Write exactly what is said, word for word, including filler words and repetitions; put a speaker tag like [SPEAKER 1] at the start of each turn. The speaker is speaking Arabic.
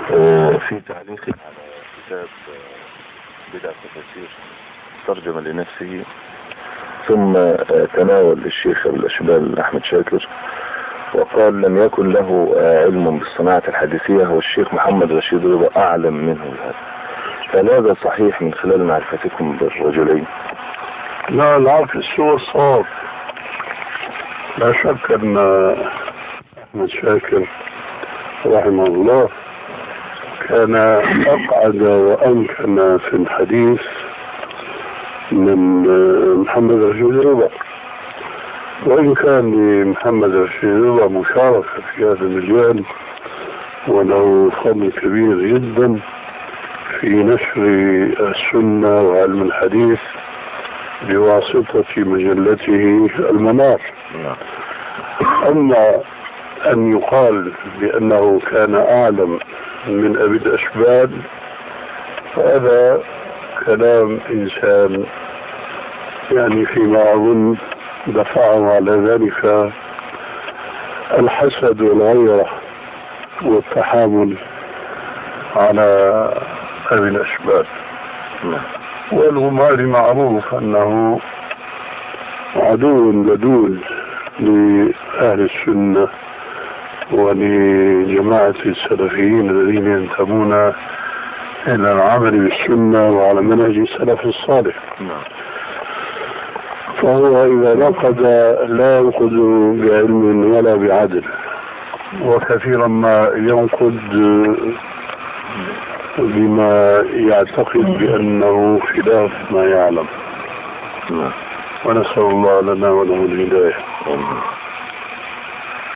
[SPEAKER 1] في تعليق على كتاب بدع تفاسير ترجمة لنفسه، ثم تناول الشيخ الأشبال أحمد شاكر وقال لم يكن له علم بالصناعة الحديثية، هو الشيخ محمد رشيد رضا أعلم منه بهذا، فهل هذا صحيح من خلال معرفتكم بالرجلين؟
[SPEAKER 2] لا العكس هو الصواب. لا شك أن أحمد شاكر رحمه الله كان أقعد وأمكن في الحديث من محمد رشيد رضا، وإن كان لمحمد رشيد رضا مشاركة في هذا المجال وله فضل كبير جدا في نشر السنة وعلم الحديث بواسطة مجلته المنار. أما أن يقال بأنه كان أعلم من أبي الأشبال فهذا كلام إنسان يعني فيما أظن دفعه على ذلك الحسد والغيرة والتحامل على أبي الأشبال. والغماري معروف أنه عدو لدود لأهل السنة ولجماعة السلفيين الذين ينتمون إلى العمل بالسنة وعلى منهج السلف الصالح. فهو إذا نقد لا ينقد بعلم ولا بعدل، وكثيرا ما ينقد بما يعتقد بأنه خلاف ما يعلم. ونسأل الله لنا وله الهداية.